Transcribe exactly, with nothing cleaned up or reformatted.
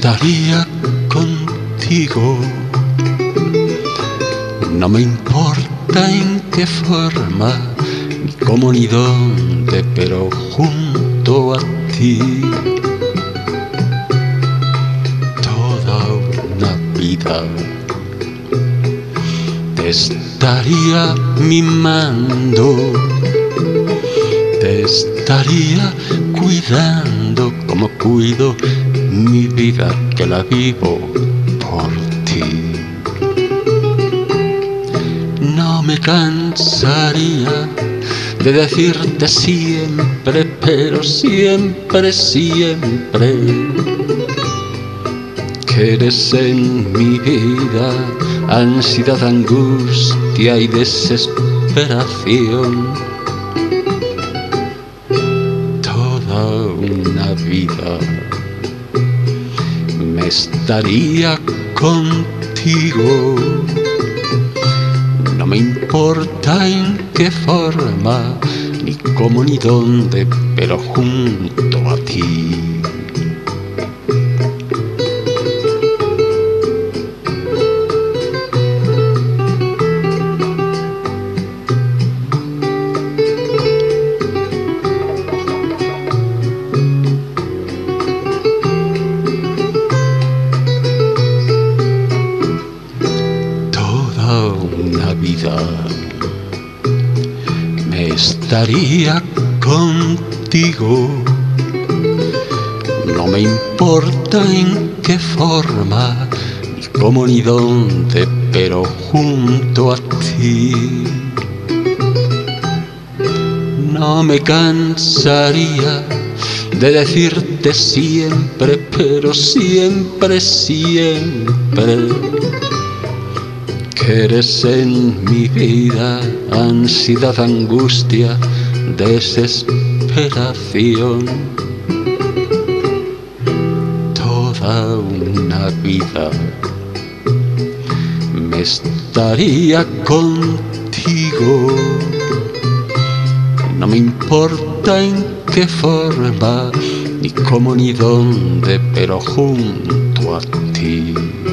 estaría contigo. No me importa en qué forma, ni cómo ni dónde, pero junto a ti. Toda una vida te estaría mimando, te estaría cuidando como cuido mi vida, que la vivo por ti. No me cansaría de decirte siempre, pero siempre, siempre, que eres en mi vida ansiedad, angustia y desesperación. Toda una vida me estaría contigo. No me importa en qué forma, ni cómo ni dónde, pero junto a ti. Una vida me estaría contigo. No me importa en qué forma, ni cómo ni dónde, pero junto a ti. No me cansaría de decirte siempre, pero siempre, siempre, que eres en mi vida ansiedad, angustia, desesperación. Toda una vida me estaría contigo. No me importa en qué forma, ni cómo ni dónde, pero junto a ti.